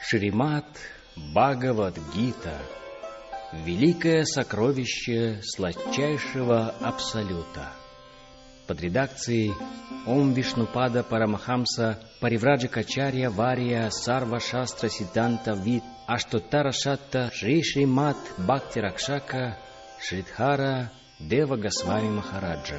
Шримад Бхагавад-гита – великое сокровище сладчайшего Абсолюта. Под редакцией Ом Вишнупада Парамахамса Паривраджакачарья Вария Сарва Шастра Сиддханта Вид Аштотара Шатта Шри Шримад Бхакти Ракшака Шридхара Дева Госвами Махараджа.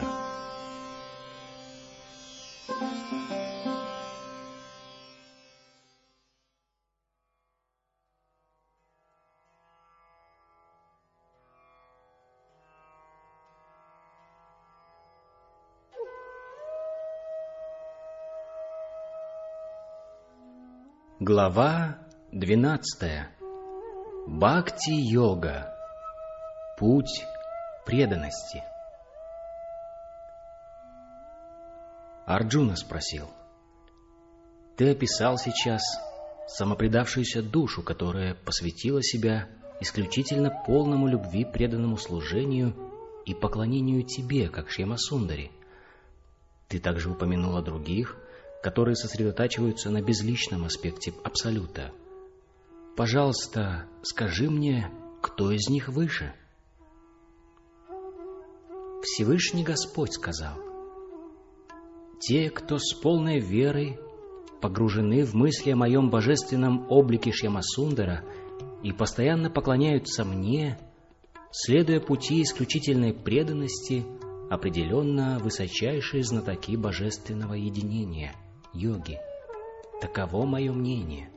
Глава 12. Бхакти-йога. Путь преданности. Арджуна спросил: «Ты описал сейчас самопредавшуюся душу, которая посвятила себя исключительно полному любви, преданному служению и поклонению тебе, как Шьямасундари. Ты также упомянул о других, которые сосредотачиваются на безличном аспекте Абсолюта. Пожалуйста, скажи мне, кто из них выше?» Всевышний Господь сказал: «Те, кто с полной верой погружены в мысли о моем божественном облике Шьямасундара и постоянно поклоняются мне, следуя пути исключительной преданности, определенно высочайшие знатоки божественного единения, йоги. Таково мое мнение.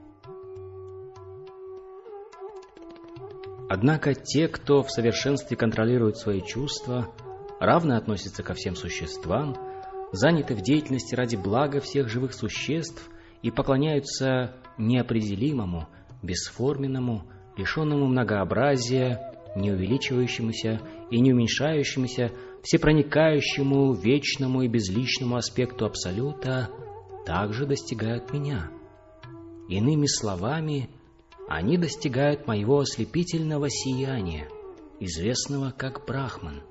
Однако те, кто в совершенстве контролирует свои чувства, равно относятся ко всем существам, заняты в деятельности ради блага всех живых существ и поклоняются неопределимому, бесформенному, лишенному многообразия, не увеличивающемуся и не уменьшающемуся, всепроникающему, вечному и безличному аспекту Абсолюта, также достигают меня. Иными словами, они достигают моего ослепительного сияния, известного как Брахман».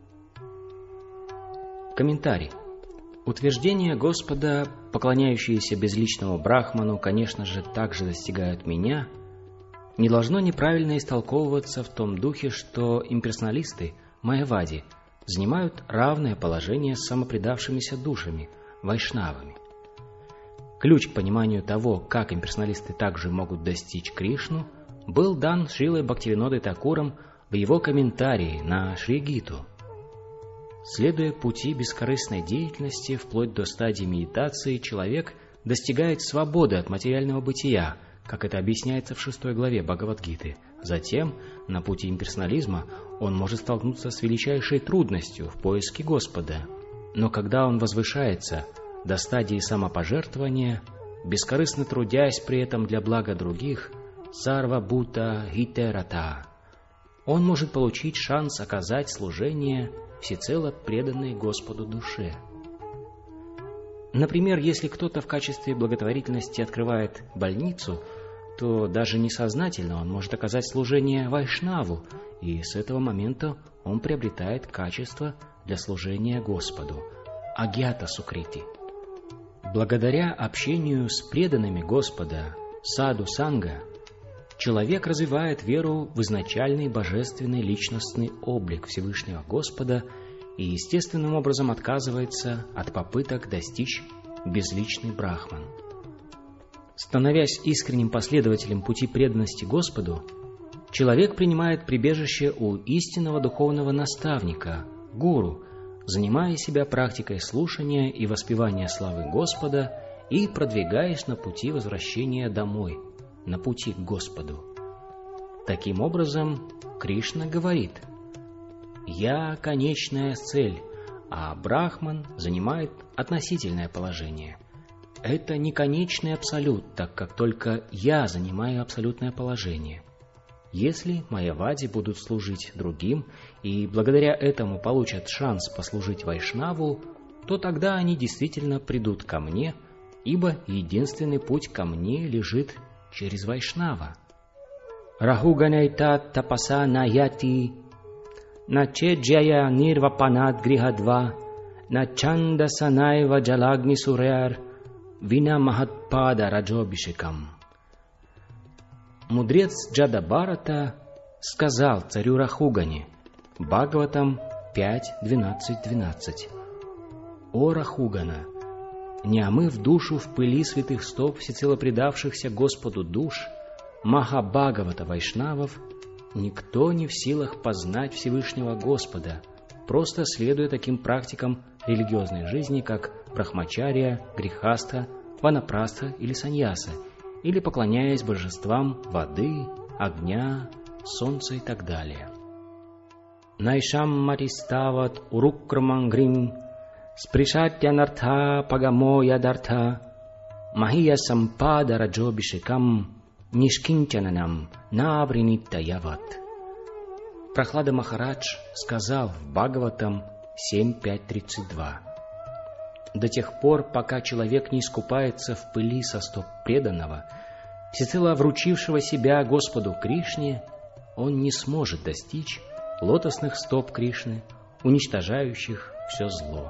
Комментарий. Утверждение Господа, поклоняющиеся безличному Брахману, конечно же, также достигают меня, не должно неправильно истолковываться в том духе, что имперсоналисты, майявади, занимают равное положение с самопредавшимися душами, вайшнавами. Ключ к пониманию того, как имперсоналисты также могут достичь Кришну, был дан Шрилой Бхактивинодой Такуром в его комментарии на Шри-гиту. Следуя пути бескорыстной деятельности вплоть до стадии медитации, человек достигает свободы от материального бытия, как это объясняется в 6 главе Бхагавад-гиты. Затем, на пути имперсонализма, он может столкнуться с величайшей трудностью в поиске Господа. Но когда он возвышается до стадии самопожертвования, бескорыстно трудясь при этом для блага других, сарва бхута хите-рата, он может получить шанс оказать служение всецело преданной Господу душе. Например, если кто-то в качестве благотворительности открывает больницу, то даже несознательно он может оказать служение вайшнаву, и с этого момента он приобретает качество для служения Господу – агьята сукрити. Благодаря общению с преданными Господа, саду-санга, человек развивает веру в изначальный божественный личностный облик Всевышнего Господа и естественным образом отказывается от попыток достичь безличный Брахман. Становясь искренним последователем пути преданности Господу, человек принимает прибежище у истинного духовного наставника, гуру, занимая себя практикой слушания и воспевания славы Господа и продвигаясь на пути возвращения домой, на пути к Господу. Таким образом, Кришна говорит: «Я – конечная цель, а Брахман занимает относительное положение. Это не конечный абсолют, так как только я занимаю абсолютное положение. Если майявади будут служить другим и благодаря этому получат шанс послужить вайшнаву, то тогда они действительно придут ко мне, ибо единственный путь ко мне лежит через вайшнава. Рахуганайта тапаса наяти, начеджая нирвапанат грихадва, начандасанайва джалагни суряр, вина махатпада раджобишикам». Мудрец Джадабарата сказал царю Рахугане, Бхагаватам 5.12.12: «О Рахугана, не омыв душу в пыли святых стоп всецело предавшихся Господу душ, Махабхагавата Вайшнавов, никто не в силах познать Всевышнего Господа, просто следуя таким практикам религиозной жизни, как брахмачария, грихастха, ванапрастха или саньяса, или поклоняясь божествам воды, огня, солнца и так далее. Найшам маристават урукрамангрим спришатьянартха пагамо ядарта махия сампада раджобишекам нишкинчананам навринитта яват». Прохлада Махарадж сказал в Бхагаватам 7.5.32: «До тех пор, пока человек не искупается в пыли со стоп преданного, всецело вручившего себя Господу Кришне, он не сможет достичь лотосных стоп Кришны, уничтожающих все зло».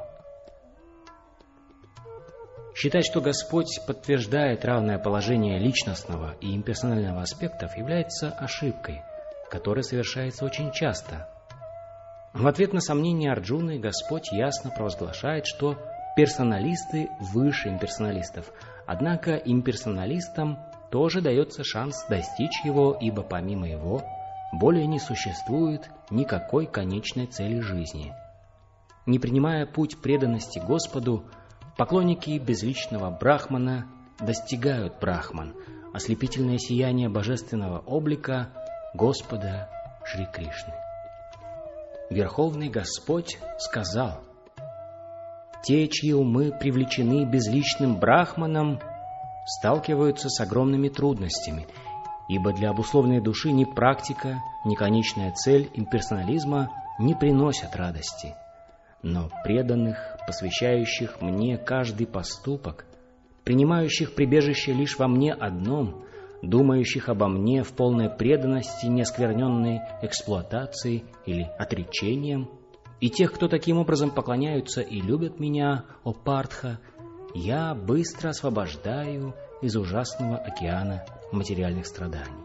Считать, что Господь подтверждает равное положение личностного и имперсонального аспектов, является ошибкой, которая совершается очень часто. В ответ на сомнения Арджуны Господь ясно провозглашает, что персоналисты выше имперсоналистов, однако имперсоналистам тоже дается шанс достичь его, ибо помимо его более не существует никакой конечной цели жизни. Не принимая путь преданности Господу, поклонники безличного Брахмана достигают Брахман, ослепительное сияние божественного облика Господа Шри Кришны. Верховный Господь сказал: «Те, чьи умы привлечены безличным Брахманом, сталкиваются с огромными трудностями, ибо для обусловленной души ни практика, ни конечная цель имперсонализма не приносят радости. Но преданных, посвящающих мне каждый поступок, принимающих прибежище лишь во мне одном, думающих обо мне в полной преданности, не оскверненной эксплуатацией или отречением, и тех, кто таким образом поклоняются и любят меня, о Партха, я быстро освобождаю из ужасного океана материальных страданий.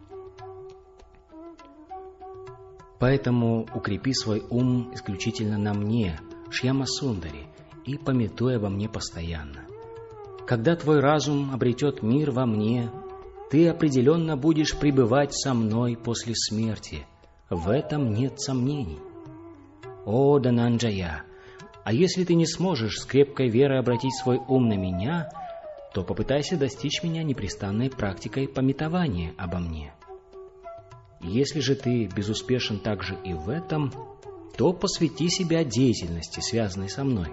Поэтому укрепи свой ум исключительно на мне, Шьяма-Сундари, и памятуй обо мне постоянно. Когда твой разум обретет мир во мне, ты определенно будешь пребывать со мной после смерти. В этом нет сомнений. О, Дананджая, а если ты не сможешь с крепкой верой обратить свой ум на меня, то попытайся достичь меня непрестанной практикой памятования обо мне. Если же ты безуспешен также и в этом, то посвяти себя деятельности, связанной со мной.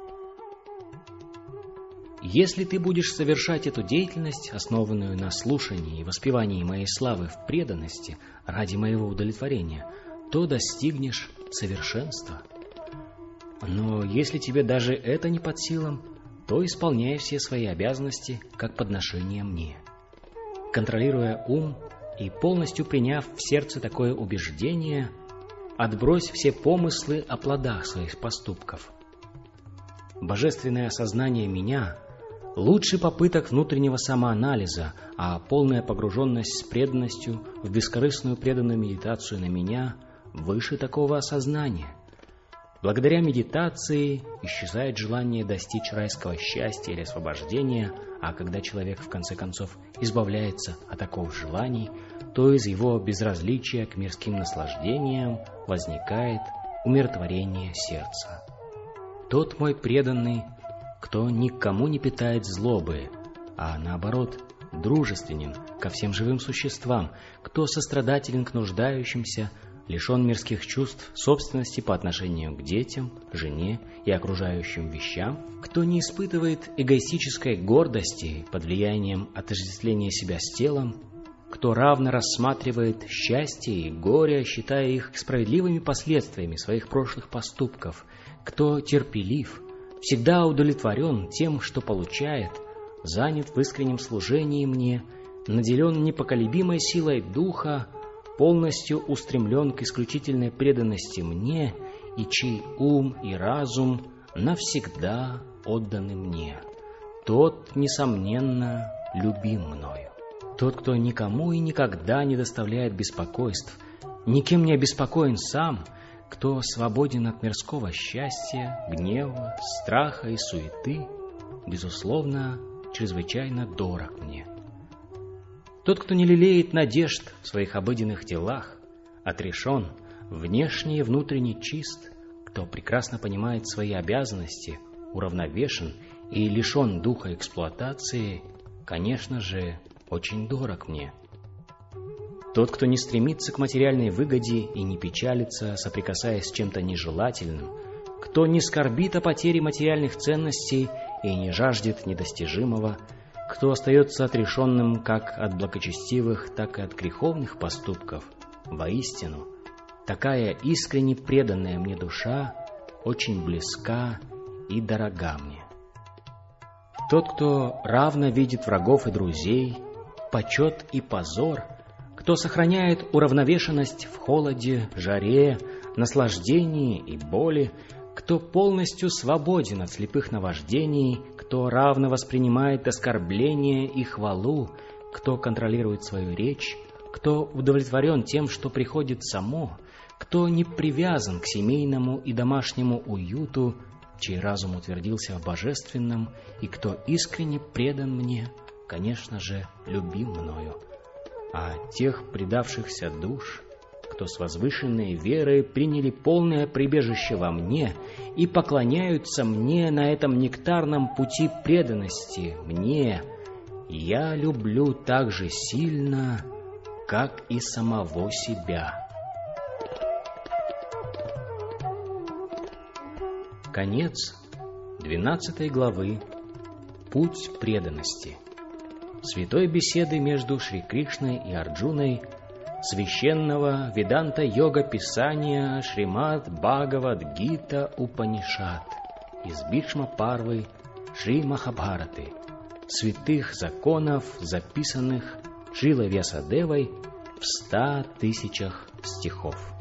Если ты будешь совершать эту деятельность, основанную на слушании и воспевании моей славы в преданности ради моего удовлетворения, то достигнешь совершенства. Но если тебе даже это не под силам, то исполняй все свои обязанности как подношение мне. Контролируя ум и полностью приняв в сердце такое убеждение, отбрось все помыслы о плодах своих поступков. Божественное осознание меня лучше попыток внутреннего самоанализа, а полная погруженность с преданностью в бескорыстную преданную медитацию на меня выше такого осознания. Благодаря медитации исчезает желание достичь райского счастья или освобождения, а когда человек в конце концов избавляется от таких желаний, то из его безразличия к мирским наслаждениям возникает умиротворение сердца. Тот мой преданный, кто никому не питает злобы, а наоборот дружественен ко всем живым существам, кто сострадателен к нуждающимся, лишен мирских чувств собственности по отношению к детям, жене и окружающим вещам, кто не испытывает эгоистической гордости под влиянием отождествления себя с телом, кто равно рассматривает счастье и горе, считая их справедливыми последствиями своих прошлых поступков, кто терпелив, всегда удовлетворен тем, что получает, занят в искреннем служении мне, наделен непоколебимой силой духа, полностью устремлен к исключительной преданности мне и чей ум и разум навсегда отданы мне. Тот, несомненно, любим мною. Тот, кто никому и никогда не доставляет беспокойств, никем не обеспокоен сам, кто свободен от мирского счастья, гнева, страха и суеты, безусловно, чрезвычайно дорог мне. Тот, кто не лелеет надежд в своих обыденных делах, отрешен, внешне и внутренне чист, кто прекрасно понимает свои обязанности, уравновешен и лишен духа эксплуатации, конечно же, очень дорог мне. Тот, кто не стремится к материальной выгоде и не печалится, соприкасаясь с чем-то нежелательным, кто не скорбит о потере материальных ценностей и не жаждет недостижимого, кто остается отрешенным как от благочестивых, так и от греховных поступков, воистину, такая искренне преданная мне душа очень близка и дорога мне. Тот, кто равно видит врагов и друзей, почет и позор, кто сохраняет уравновешенность в холоде, жаре, наслаждении и боли, кто полностью свободен от слепых наваждений, кто равно воспринимает оскорбление и хвалу, кто контролирует свою речь, кто удовлетворен тем, что приходит само, кто не привязан к семейному и домашнему уюту, чей разум утвердился в божественном, и кто искренне предан мне, конечно же, любим мною. А тех предавшихся душ, кто с возвышенной верой приняли полное прибежище во мне и поклоняются мне на этом нектарном пути преданности мне, я люблю так же сильно, как и самого себя. Конец 12 главы «Путь преданности». Святой беседы между Шри Кришной и Арджуной, священного Веданта-йога писания Шримад Бхагавад Гита Упанишад из Бхишма-парвы Шри Махабхараты, святых законов, записанных Шрилой Вьясадевой в 100 000 стихов.